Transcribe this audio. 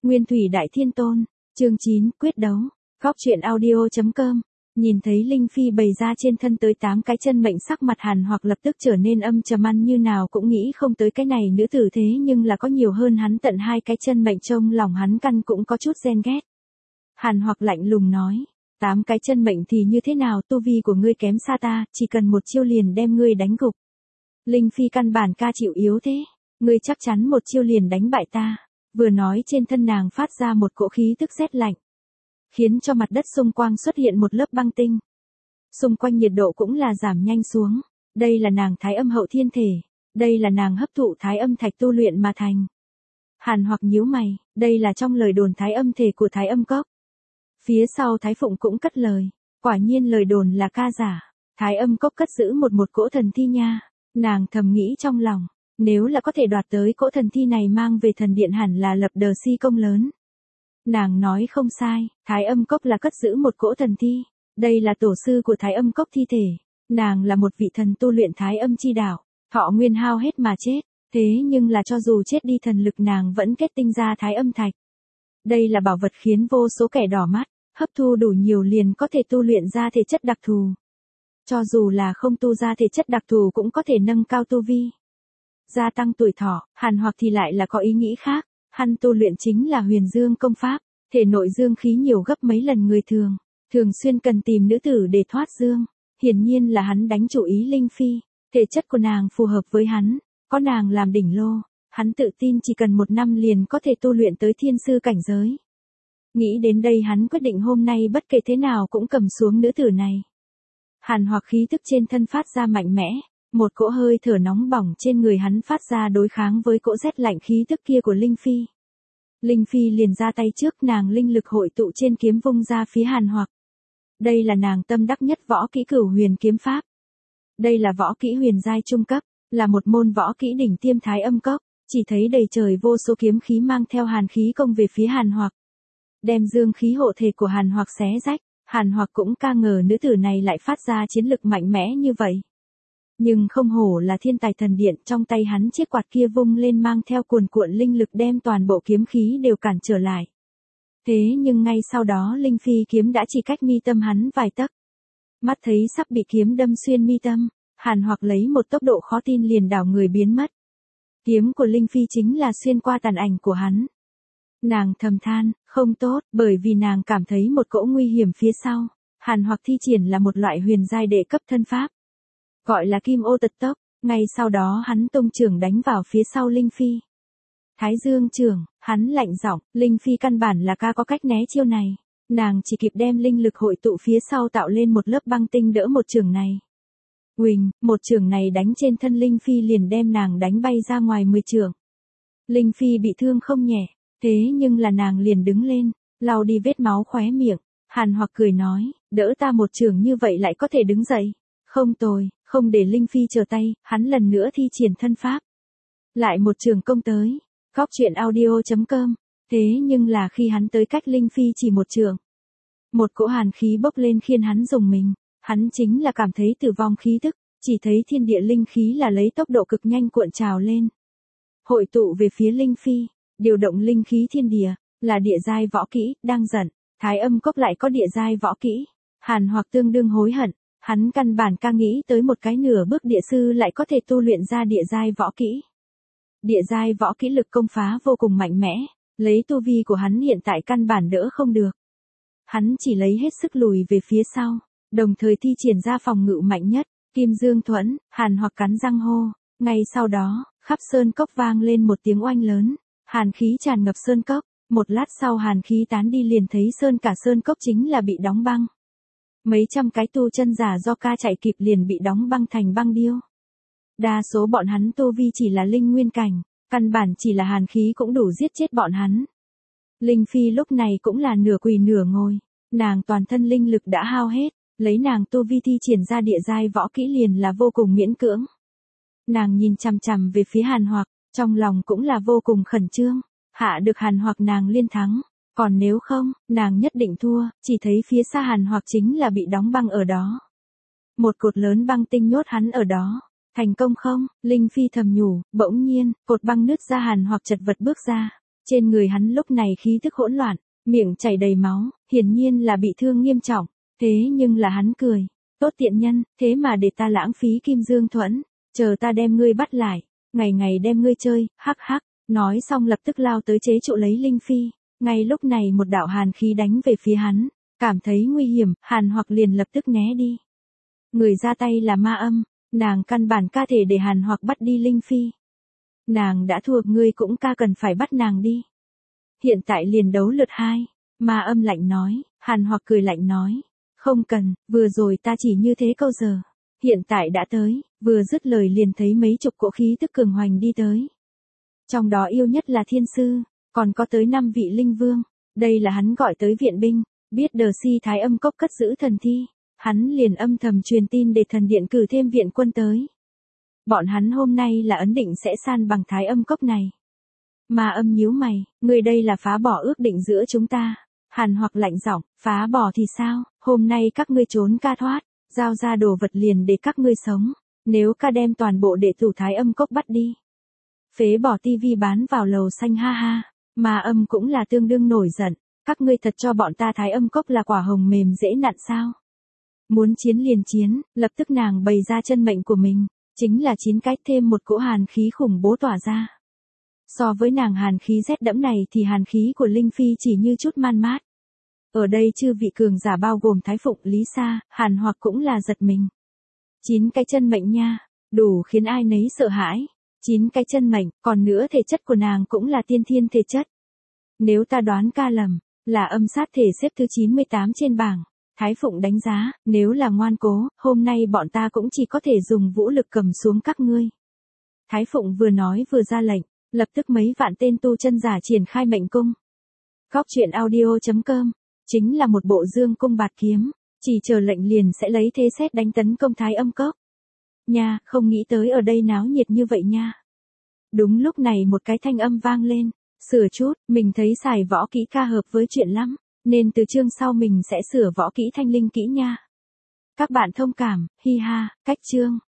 Nguyên thủy đại thiên tôn, chương 9, quyết đấu. Góc truyện audio.com. Nhìn thấy Linh Phi bày ra trên thân tới 8 cái chân mệnh, sắc mặt Hàn Hoặc lập tức trở nên âm trầm, ăn như nào cũng nghĩ không tới cái này nữ tử thế nhưng là có nhiều hơn hắn tận 2 cái chân mệnh, trong lòng hắn căn cũng có chút ghen ghét. Hàn Hoặc lạnh lùng nói, 8 cái chân mệnh thì như thế nào, tu vi của ngươi kém xa ta, chỉ cần một chiêu liền đem ngươi đánh gục. Linh Phi căn bản ca chịu yếu thế, ngươi chắc chắn một chiêu liền đánh bại ta. Vừa nói trên thân nàng phát ra một cỗ khí tức rét lạnh, khiến cho mặt đất xung quanh xuất hiện một lớp băng tinh. Xung quanh nhiệt độ cũng là giảm nhanh xuống. Đây là nàng thái âm hậu thiên thể, đây là nàng hấp thụ thái âm thạch tu luyện mà thành. Hàn Hoặc nhíu mày, đây là trong lời đồn thái âm thể của thái âm cốc. Phía sau Thái Phụng cũng cất lời, quả nhiên lời đồn là ca giả, thái âm cốc cất giữ một cỗ thần thi nha. Nàng thầm nghĩ trong lòng, nếu là có thể đoạt tới cỗ thần thi này mang về thần điện hẳn là lập đờ si công lớn. Nàng nói không sai, thái âm cốc là cất giữ một cỗ thần thi. Đây là tổ sư của thái âm cốc thi thể. Nàng là một vị thần tu luyện thái âm chi đạo, thọ nguyên hao hết mà chết. Thế nhưng là cho dù chết đi thần lực nàng vẫn kết tinh ra thái âm thạch. Đây là bảo vật khiến vô số kẻ đỏ mắt, hấp thu đủ nhiều liền có thể tu luyện ra thể chất đặc thù. Cho dù là không tu ra thể chất đặc thù cũng có thể nâng cao tu vi, gia tăng tuổi thọ. Hàn Hoặc thì lại là có ý nghĩ khác, hắn tu luyện chính là huyền dương công pháp, thể nội dương khí nhiều gấp mấy lần người thường, thường xuyên cần tìm nữ tử để thoát dương. Hiển nhiên là hắn đánh chủ ý Linh Phi, thể chất của nàng phù hợp với hắn, có nàng làm đỉnh lô, hắn tự tin chỉ cần 1 năm liền có thể tu luyện tới thiên sư cảnh giới. Nghĩ đến đây hắn quyết định hôm nay bất kể thế nào cũng cầm xuống nữ tử này. Hàn Hoặc khí tức trên thân phát ra mạnh mẽ, một cỗ hơi thở nóng bỏng trên người hắn phát ra đối kháng với cỗ rét lạnh khí tức kia của Linh Phi. Linh Phi liền ra tay trước, nàng linh lực hội tụ trên kiếm vung ra phía Hàn Hoặc. Đây là nàng tâm đắc nhất võ kỹ Cửu Huyền kiếm pháp. Đây là võ kỹ huyền giai trung cấp, là một môn võ kỹ đỉnh tiêm thái âm cốc, chỉ thấy đầy trời vô số kiếm khí mang theo hàn khí công về phía Hàn Hoặc, đem dương khí hộ thể của Hàn Hoặc xé rách. Hàn Hoặc cũng ca ngờ nữ tử này lại phát ra chiến lực mạnh mẽ như vậy. Nhưng không hổ là thiên tài thần điện, trong tay hắn chiếc quạt kia vung lên mang theo cuồn cuộn linh lực đem toàn bộ kiếm khí đều cản trở lại. Thế nhưng ngay sau đó Linh Phi kiếm đã chỉ cách mi tâm hắn vài tấc. Mắt thấy sắp bị kiếm đâm xuyên mi tâm, Hàn Hoặc lấy một tốc độ khó tin liền đảo người biến mất. Kiếm của Linh Phi chính là xuyên qua tàn ảnh của hắn. Nàng thầm than, không tốt, bởi vì nàng cảm thấy một cỗ nguy hiểm phía sau. Hàn Hoặc thi triển là một loại huyền giai đệ cấp thân pháp, gọi là Kim Ô Tật Tốc. Ngay sau đó hắn tung chưởng đánh vào phía sau Linh Phi. Thái Dương chưởng, hắn lạnh giọng, Linh Phi căn bản là ca có cách né chiêu này. Nàng chỉ kịp đem linh lực hội tụ phía sau tạo lên một lớp băng tinh đỡ một chưởng này. Huỳnh, một chưởng này đánh trên thân Linh Phi liền đem nàng đánh bay ra ngoài 10 chưởng. Linh Phi bị thương không nhẹ, thế nhưng là nàng liền đứng lên, lau đi vết máu khóe miệng. Hàn Hoặc cười nói, đỡ ta một chưởng như vậy lại có thể đứng dậy. Không tồi, không để Linh Phi chờ tay, hắn lần nữa thi triển thân pháp. Lại một chưởng công tới. Góc truyện audio.com. Thế nhưng là khi hắn tới cách Linh Phi chỉ một chưởng, một cỗ hàn khí bốc lên khiến hắn rùng mình. Hắn chính là cảm thấy tử vong khí tức, chỉ thấy thiên địa linh khí là lấy tốc độ cực nhanh cuộn trào lên, hội tụ về phía Linh Phi. Điều động linh khí thiên địa, là địa giai võ kỹ, đang giận, thái âm cốc lại có địa giai võ kỹ. Hàn Hoặc tương đương hối hận, hắn căn bản ca nghĩ tới một cái nửa bước địa sư lại có thể tu luyện ra địa giai võ kỹ. Địa giai võ kỹ lực công phá vô cùng mạnh mẽ, lấy tu vi của hắn hiện tại căn bản đỡ không được. Hắn chỉ lấy hết sức lùi về phía sau, đồng thời thi triển ra phòng ngự mạnh nhất, Kim Dương Thuẫn. Hàn Hoặc cắn răng hô, ngay sau đó, khắp sơn cốc vang lên một tiếng oanh lớn, hàn khí tràn ngập sơn cốc. Một lát sau hàn khí tán đi liền thấy cả sơn cốc chính là bị đóng băng. Mấy trăm cái tu chân giả do ca chạy kịp liền bị đóng băng thành băng điêu. Đa số bọn hắn tu vi chỉ là linh nguyên cảnh, căn bản chỉ là hàn khí cũng đủ giết chết bọn hắn. Linh Phi lúc này cũng là nửa quỳ nửa ngồi, nàng toàn thân linh lực đã hao hết, lấy nàng tu vi thi triển ra địa giai võ kỹ liền là vô cùng miễn cưỡng. Nàng nhìn chằm chằm về phía Hàn Hoặc, trong lòng cũng là vô cùng khẩn trương, hạ được Hàn Hoặc nàng liên thắng, còn nếu không, nàng nhất định thua. Chỉ thấy phía xa Hàn Hoặc chính là bị đóng băng ở đó. Một cột lớn băng tinh nhốt hắn ở đó. Thành công không? Linh Phi thầm nhủ. Bỗng nhiên, cột băng nứt ra, Hàn Hoặc chật vật bước ra. Trên người hắn lúc này khí tức hỗn loạn, miệng chảy đầy máu, hiển nhiên là bị thương nghiêm trọng. Thế nhưng là hắn cười. Tốt tiện nhân, thế mà để ta lãng phí kim dương thuẫn. Chờ ta đem ngươi bắt lại. Ngày ngày đem ngươi chơi, hắc hắc. Nói xong lập tức lao tới chế trụ lấy Linh Phi. Ngay lúc này một đạo hàn khí đánh về phía hắn. Cảm thấy nguy hiểm, Hàn Hoặc liền lập tức né đi. Người ra tay là Ma Âm. Nàng căn bản ca thể để Hàn Hoặc bắt đi Linh Phi. Nàng đã thua, ngươi cũng ca cần phải bắt nàng đi. Hiện tại liền đấu lượt 2. Ma Âm lạnh nói. Hàn Hoặc cười lạnh nói. Không cần, vừa rồi ta chỉ như thế câu giờ. Hiện tại đã tới, vừa dứt lời liền thấy mấy chục cỗ khí tức cường hoành đi tới. Trong đó yêu nhất là thiên sư, còn có tới 5 vị linh vương. Đây là hắn gọi tới viện binh, biết Đờ Si Thái Âm Cốc cất giữ thần thi. Hắn liền âm thầm truyền tin để thần điện cử thêm viện quân tới. Bọn hắn hôm nay là ấn định sẽ san bằng Thái Âm Cốc này. Ma Âm nhíu mày, người đây là phá bỏ ước định giữa chúng ta. Hàn Hoặc lạnh giọng, phá bỏ thì sao, hôm nay các ngươi trốn ca thoát, giao ra đồ vật liền để các ngươi sống, nếu ca đem toàn bộ đệ tử Thái Âm Cốc bắt đi. Phế bỏ tivi bán vào lầu xanh ha ha, Ma Âm cũng là tương đương nổi giận, các ngươi thật cho bọn ta Thái Âm Cốc là quả hồng mềm dễ nặn sao? Muốn chiến liền chiến, lập tức nàng bày ra chân mệnh của mình, chính là 9 cái thêm một cỗ hàn khí khủng bố tỏa ra. So với nàng hàn khí rét đẫm này thì hàn khí của Linh Phi chỉ như chút man mát. Ở đây chư vị cường giả bao gồm Thái Phụng, Lý Sa, Hàn Hoặc cũng là giật mình. 9 cái chân mệnh nha, đủ khiến ai nấy sợ hãi. 9 cái chân mệnh, còn nữa thể chất của nàng cũng là tiên thiên thể chất. Nếu ta đoán ca lầm, là âm sát thể xếp thứ 98 trên bảng. Thái Phụng đánh giá, nếu là ngoan cố, hôm nay bọn ta cũng chỉ có thể dùng vũ lực cầm xuống các ngươi. Thái Phụng vừa nói vừa ra lệnh, lập tức mấy vạn tên tu chân giả triển khai mệnh cung. Góc truyện audio.com, chính là một bộ dương cung bạt kiếm, chỉ chờ lệnh liền sẽ lấy thế xét đánh tấn công Thái Âm Cốc. Nha, không nghĩ tới ở đây náo nhiệt như vậy nha. Đúng lúc này một cái thanh âm vang lên, sửa chút, mình thấy xài võ kỹ ca hợp với chuyện lắm, nên từ chương sau mình sẽ sửa võ kỹ thanh linh kỹ nha. Các bạn thông cảm, hi ha, cách chương.